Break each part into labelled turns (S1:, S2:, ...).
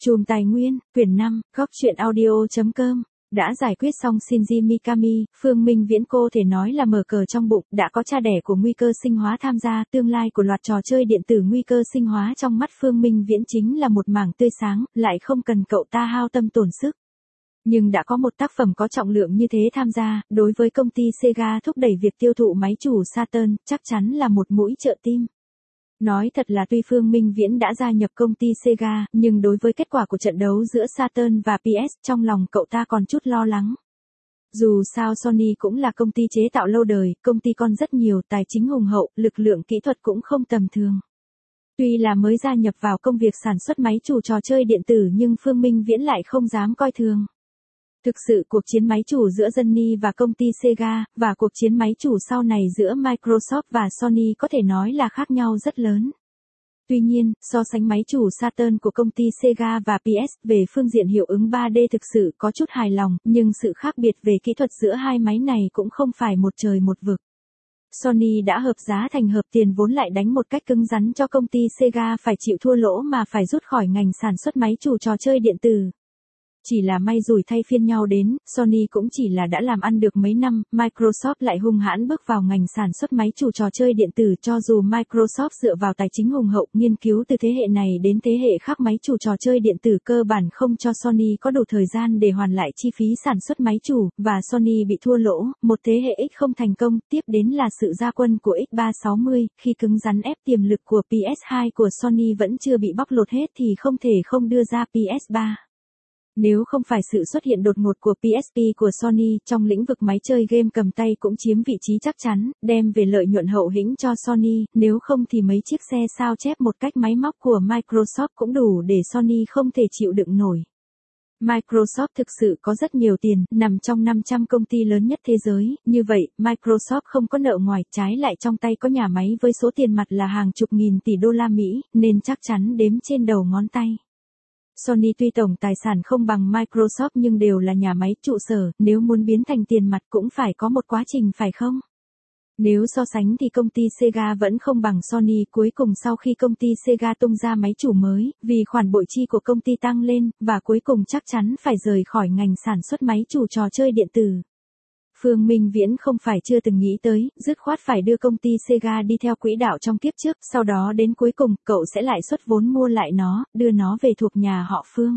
S1: Chùm Tài Nguyên, quyển 5, góc truyện audio.com. Đã giải quyết xong Shinji Mikami, Phương Minh Viễn cô thể nói là mở cờ trong bụng, đã có cha đẻ của nguy cơ sinh hóa tham gia, tương lai của loạt trò chơi điện tử nguy cơ sinh hóa trong mắt Phương Minh Viễn chính là một mảng tươi sáng, lại không cần cậu ta hao tâm tổn sức. Nhưng đã có một tác phẩm có trọng lượng như thế tham gia, đối với công ty Sega thúc đẩy việc tiêu thụ máy chủ Saturn, chắc chắn là một mũi trợ tim. Nói thật là tuy Phương Minh Viễn đã gia nhập công ty Sega, nhưng đối với kết quả của trận đấu giữa Saturn và PS, trong lòng cậu ta còn chút lo lắng. Dù sao Sony cũng là công ty chế tạo lâu đời, công ty con rất nhiều, tài chính hùng hậu, lực lượng kỹ thuật cũng không tầm thường. Tuy là mới gia nhập vào công việc sản xuất máy chủ trò chơi điện tử nhưng Phương Minh Viễn lại không dám coi thường. Thực sự cuộc chiến máy chủ giữa Sony và công ty Sega, và cuộc chiến máy chủ sau này giữa Microsoft và Sony có thể nói là khác nhau rất lớn. Tuy nhiên, so sánh máy chủ Saturn của công ty Sega và PS về phương diện hiệu ứng 3D thực sự có chút hài lòng, nhưng sự khác biệt về kỹ thuật giữa hai máy này cũng không phải một trời một vực. Sony đã hợp giá thành hợp tiền vốn lại đánh một cách cứng rắn cho công ty Sega phải chịu thua lỗ mà phải rút khỏi ngành sản xuất máy chủ trò chơi điện tử. Chỉ là may rủi thay phiên nhau đến, Sony cũng chỉ là đã làm ăn được mấy năm, Microsoft lại hung hãn bước vào ngành sản xuất máy chủ trò chơi điện tử cho dù Microsoft dựa vào tài chính hùng hậu nghiên cứu từ thế hệ này đến thế hệ khác máy chủ trò chơi điện tử cơ bản không cho Sony có đủ thời gian để hoàn lại chi phí sản xuất máy chủ, và Sony bị thua lỗ, một thế hệ X không thành công, tiếp đến là sự ra quân của X360, khi cứng rắn ép tiềm lực của PS2 của Sony vẫn chưa bị bóc lột hết thì không thể không đưa ra PS3. Nếu không phải sự xuất hiện đột ngột của PSP của Sony trong lĩnh vực máy chơi game cầm tay cũng chiếm vị trí chắc chắn, đem về lợi nhuận hậu hĩnh cho Sony, nếu không thì mấy chiếc xe sao chép một cách máy móc của Microsoft cũng đủ để Sony không thể chịu đựng nổi. Microsoft thực sự có rất nhiều tiền, nằm trong 500 công ty lớn nhất thế giới, như vậy, Microsoft không có nợ ngoài, trái lại trong tay có nhà máy với số tiền mặt là hàng chục nghìn tỷ đô la Mỹ, nên chắc chắn đếm trên đầu ngón tay. Sony tuy tổng tài sản không bằng Microsoft nhưng đều là nhà máy trụ sở, nếu muốn biến thành tiền mặt cũng phải có một quá trình phải không? Nếu so sánh thì công ty Sega vẫn không bằng Sony, cuối cùng sau khi công ty Sega tung ra máy chủ mới, vì khoản bội chi của công ty tăng lên, và cuối cùng chắc chắn phải rời khỏi ngành sản xuất máy chủ trò chơi điện tử. Phương Minh Viễn không phải chưa từng nghĩ tới, dứt khoát phải đưa công ty Sega đi theo quỹ đạo trong kiếp trước, sau đó đến cuối cùng, cậu sẽ lại xuất vốn mua lại nó, đưa nó về thuộc nhà họ Phương.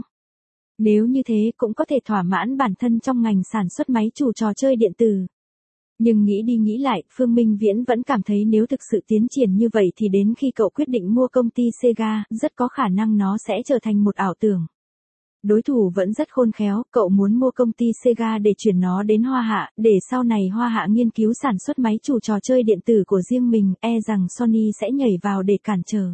S1: Nếu như thế cũng có thể thỏa mãn bản thân trong ngành sản xuất máy chủ trò chơi điện tử. Nhưng nghĩ đi nghĩ lại, Phương Minh Viễn vẫn cảm thấy nếu thực sự tiến triển như vậy thì đến khi cậu quyết định mua công ty Sega, rất có khả năng nó sẽ trở thành một ảo tưởng. Đối thủ vẫn rất khôn khéo, cậu muốn mua công ty Sega để chuyển nó đến Hoa Hạ, để sau này Hoa Hạ nghiên cứu sản xuất máy chủ trò chơi điện tử của riêng mình, rằng Sony sẽ nhảy vào để cản trở.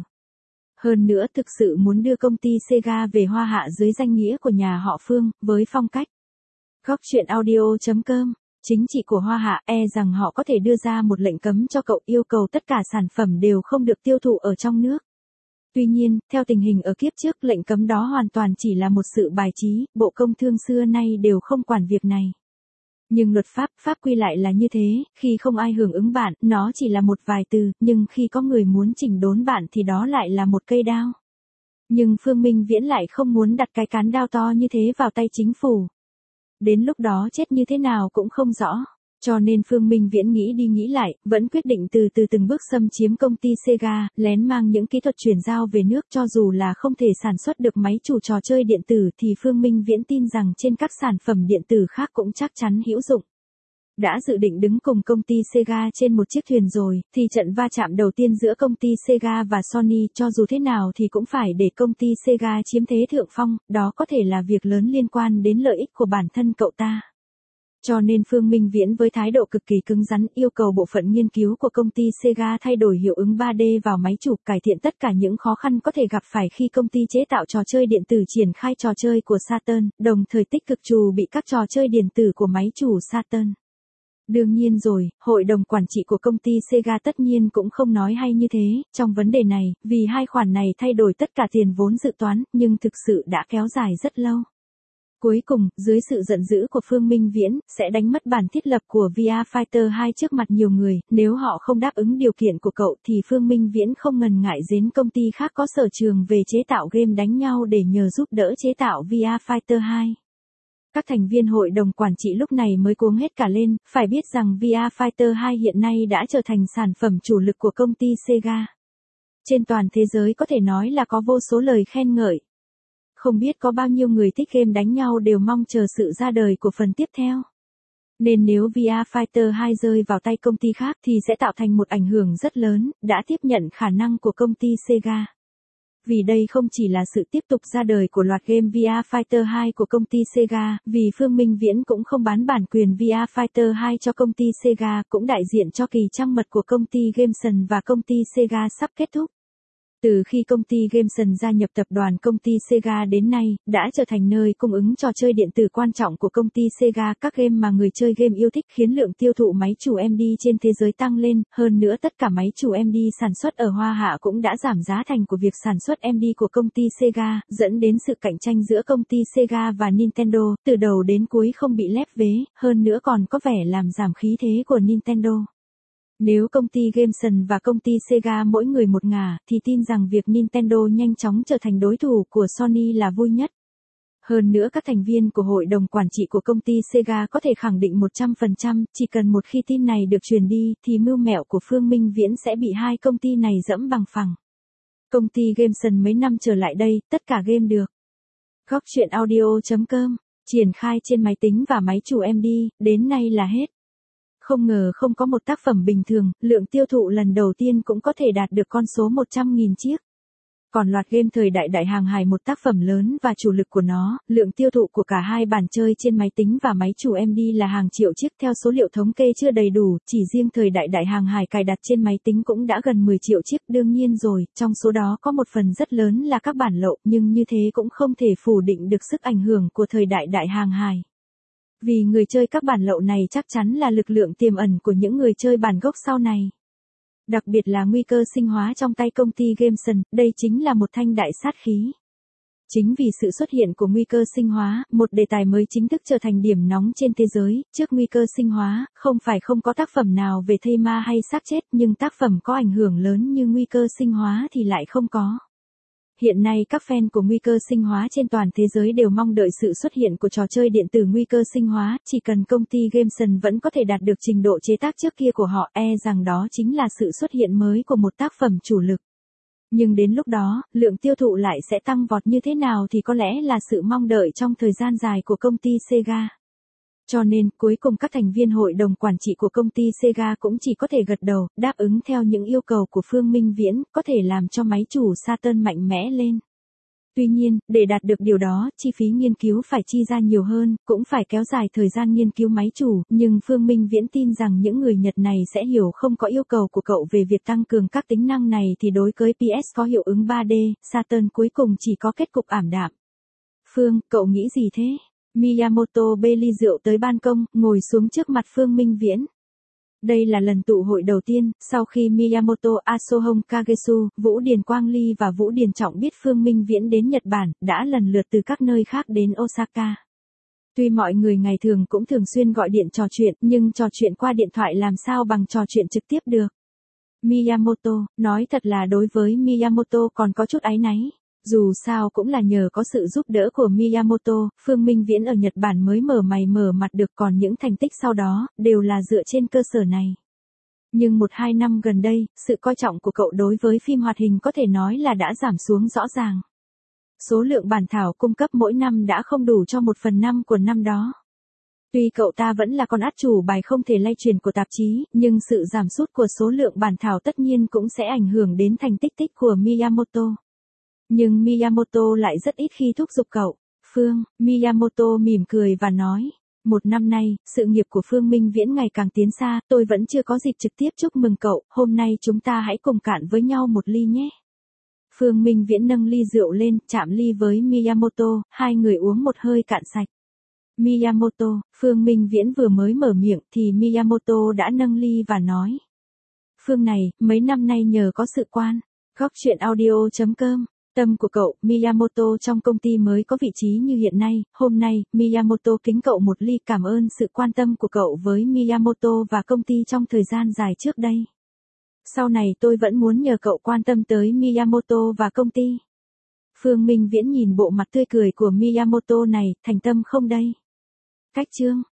S1: Hơn nữa thực sự muốn đưa công ty Sega về Hoa Hạ dưới danh nghĩa của nhà họ Phương, với phong cách góc truyện audio.com. Chính trị của Hoa Hạ, rằng họ có thể đưa ra một lệnh cấm cho cậu, yêu cầu tất cả sản phẩm đều không được tiêu thụ ở trong nước. Tuy nhiên, theo tình hình ở kiếp trước, lệnh cấm đó hoàn toàn chỉ là một sự bài trí, Bộ Công Thương xưa nay đều không quản việc này. Nhưng luật pháp quy lại là như thế, khi không ai hưởng ứng bạn, nó chỉ là một vài từ, nhưng khi có người muốn chỉnh đốn bạn thì đó lại là một cây đao. Nhưng Phương Minh Viễn lại không muốn đặt cái cán đao to như thế vào tay chính phủ. Đến lúc đó chết như thế nào cũng không rõ. Cho nên Phương Minh Viễn nghĩ đi nghĩ lại, vẫn quyết định từ từ từng bước xâm chiếm công ty Sega, lén mang những kỹ thuật chuyển giao về nước, cho dù là không thể sản xuất được máy chủ trò chơi điện tử thì Phương Minh Viễn tin rằng trên các sản phẩm điện tử khác cũng chắc chắn hữu dụng. Đã dự định đứng cùng công ty Sega trên một chiếc thuyền rồi, thì trận va chạm đầu tiên giữa công ty Sega và Sony cho dù thế nào thì cũng phải để công ty Sega chiếm thế thượng phong, đó có thể là việc lớn liên quan đến lợi ích của bản thân cậu ta. Cho nên Phương Minh Viễn với thái độ cực kỳ cứng rắn yêu cầu bộ phận nghiên cứu của công ty Sega thay đổi hiệu ứng 3D vào máy chủ, cải thiện tất cả những khó khăn có thể gặp phải khi công ty chế tạo trò chơi điện tử triển khai trò chơi của Saturn, đồng thời tích cực trù bị các trò chơi điện tử của máy chủ Saturn. Đương nhiên rồi, hội đồng quản trị của công ty Sega tất nhiên cũng không nói hay như thế, trong vấn đề này, vì hai khoản này thay đổi tất cả tiền vốn dự toán, nhưng thực sự đã kéo dài rất lâu. Cuối cùng, dưới sự giận dữ của Phương Minh Viễn, sẽ đánh mất bản thiết lập của VR Fighter 2 trước mặt nhiều người, nếu họ không đáp ứng điều kiện của cậu thì Phương Minh Viễn không ngần ngại đến công ty khác có sở trường về chế tạo game đánh nhau để nhờ giúp đỡ chế tạo VR Fighter 2. Các thành viên hội đồng quản trị lúc này mới cuống hết cả lên, phải biết rằng VR Fighter 2 hiện nay đã trở thành sản phẩm chủ lực của công ty Sega. Trên toàn thế giới có thể nói là có vô số lời khen ngợi. Không biết có bao nhiêu người thích game đánh nhau đều mong chờ sự ra đời của phần tiếp theo. Nên nếu VR Fighter 2 rơi vào tay công ty khác thì sẽ tạo thành một ảnh hưởng rất lớn, đã tiếp nhận khả năng của công ty Sega. Vì đây không chỉ là sự tiếp tục ra đời của loạt game VR Fighter 2 của công ty Sega, vì Phương Minh Viễn cũng không bán bản quyền VR Fighter 2 cho công ty Sega, cũng đại diện cho kỳ trăng mật của công ty Gameson và công ty Sega sắp kết thúc. Từ khi công ty Gameson gia nhập tập đoàn công ty Sega đến nay, đã trở thành nơi cung ứng trò chơi điện tử quan trọng của công ty Sega. Các game mà người chơi game yêu thích khiến lượng tiêu thụ máy chủ MD trên thế giới tăng lên, hơn nữa tất cả máy chủ MD sản xuất ở Hoa Hạ cũng đã giảm giá thành của việc sản xuất MD của công ty Sega, dẫn đến sự cạnh tranh giữa công ty Sega và Nintendo, từ đầu đến cuối không bị lép vế, hơn nữa còn có vẻ làm giảm khí thế của Nintendo. Nếu công ty Gameson và công ty Sega mỗi người một ngả, thì tin rằng việc Nintendo nhanh chóng trở thành đối thủ của Sony là vui nhất. Hơn nữa các thành viên của hội đồng quản trị của công ty Sega có thể khẳng định 100%, chỉ cần một khi tin này được truyền đi, thì mưu mẹo của Phương Minh Viễn sẽ bị hai công ty này dẫm bằng phẳng. Công ty Gameson mấy năm trở lại đây, tất cả game được. Góc truyện audio.com, triển khai trên máy tính và máy chủ MD, đến nay là hết. Không ngờ không có một tác phẩm bình thường, lượng tiêu thụ lần đầu tiên cũng có thể đạt được con số 100.000 chiếc. Còn loạt game thời đại đại hàng hải một tác phẩm lớn và chủ lực của nó, lượng tiêu thụ của cả hai bản chơi trên máy tính và máy chủ MD là hàng triệu chiếc theo số liệu thống kê chưa đầy đủ, chỉ riêng thời đại đại hàng hải cài đặt trên máy tính cũng đã gần 10 triệu chiếc. Đương nhiên rồi, trong số đó có một phần rất lớn là các bản lậu, nhưng như thế cũng không thể phủ định được sức ảnh hưởng của thời đại đại hàng hải. Vì người chơi các bản lậu này chắc chắn là lực lượng tiềm ẩn của những người chơi bản gốc sau này. Đặc biệt là nguy cơ sinh hóa trong tay công ty Gameson, đây chính là một thanh đại sát khí. Chính vì sự xuất hiện của nguy cơ sinh hóa, một đề tài mới chính thức trở thành điểm nóng trên thế giới. Trước nguy cơ sinh hóa, không phải không có tác phẩm nào về thây ma hay xác chết, nhưng tác phẩm có ảnh hưởng lớn như nguy cơ sinh hóa thì lại không có. Hiện nay các fan của nguy cơ sinh hóa trên toàn thế giới đều mong đợi sự xuất hiện của trò chơi điện tử nguy cơ sinh hóa, chỉ cần công ty Gameson vẫn có thể đạt được trình độ chế tác trước kia của họ, rằng đó chính là sự xuất hiện mới của một tác phẩm chủ lực. Nhưng đến lúc đó, lượng tiêu thụ lại sẽ tăng vọt như thế nào thì có lẽ là sự mong đợi trong thời gian dài của công ty Sega. Cho nên, cuối cùng các thành viên hội đồng quản trị của công ty Sega cũng chỉ có thể gật đầu, đáp ứng theo những yêu cầu của Phương Minh Viễn, có thể làm cho máy chủ Saturn mạnh mẽ lên. Tuy nhiên, để đạt được điều đó, chi phí nghiên cứu phải chi ra nhiều hơn, cũng phải kéo dài thời gian nghiên cứu máy chủ, nhưng Phương Minh Viễn tin rằng những người Nhật này sẽ hiểu không có yêu cầu của cậu về việc tăng cường các tính năng này thì đối với PS có hiệu ứng 3D, Saturn cuối cùng chỉ có kết cục ảm đạm. Phương, cậu nghĩ gì thế? Miyamoto bê ly rượu tới ban công, ngồi xuống trước mặt Phương Minh Viễn. Đây là lần tụ hội đầu tiên, sau khi Miyamoto Asohong Kagesu, Vũ Điền Quang Ly và Vũ Điền Trọng biết Phương Minh Viễn đến Nhật Bản, đã lần lượt từ các nơi khác đến Osaka. Tuy mọi người ngày thường cũng thường xuyên gọi điện trò chuyện, nhưng trò chuyện qua điện thoại làm sao bằng trò chuyện trực tiếp được. Miyamoto, nói thật là đối với Miyamoto còn có chút áy náy. Dù sao cũng là nhờ có sự giúp đỡ của Miyamoto, Phương Minh Viễn ở Nhật Bản mới mở mày mở mặt được, còn những thành tích sau đó, đều là dựa trên cơ sở này. Nhưng 1-2 năm gần đây, sự coi trọng của cậu đối với phim hoạt hình có thể nói là đã giảm xuống rõ ràng. Số lượng bản thảo cung cấp mỗi năm đã không đủ cho 1/5 của năm đó. Tuy cậu ta vẫn là con át chủ bài không thể lay truyền của tạp chí, nhưng sự giảm sút của số lượng bản thảo tất nhiên cũng sẽ ảnh hưởng đến thành tích của Miyamoto. Nhưng Miyamoto lại rất ít khi thúc giục cậu. Phương, Miyamoto mỉm cười và nói, 1 năm nay, sự nghiệp của Phương Minh Viễn ngày càng tiến xa, tôi vẫn chưa có dịp trực tiếp chúc mừng cậu, hôm nay chúng ta hãy cùng cạn với nhau một ly nhé. Phương Minh Viễn nâng ly rượu lên, chạm ly với Miyamoto, hai người uống một hơi cạn sạch. Miyamoto, Phương Minh Viễn vừa mới mở miệng thì Miyamoto đã nâng ly và nói. Phương này, mấy năm nay nhờ có sự quan. Góc truyện audio.com Tâm của cậu, Miyamoto trong công ty mới có vị trí như hiện nay, hôm nay, Miyamoto kính cậu một ly cảm ơn sự quan tâm của cậu với Miyamoto và công ty trong thời gian dài trước đây. Sau này tôi vẫn muốn nhờ cậu quan tâm tới Miyamoto và công ty. Phương Minh Viễn nhìn bộ mặt tươi cười của Miyamoto này, thành tâm không đây? Cách chương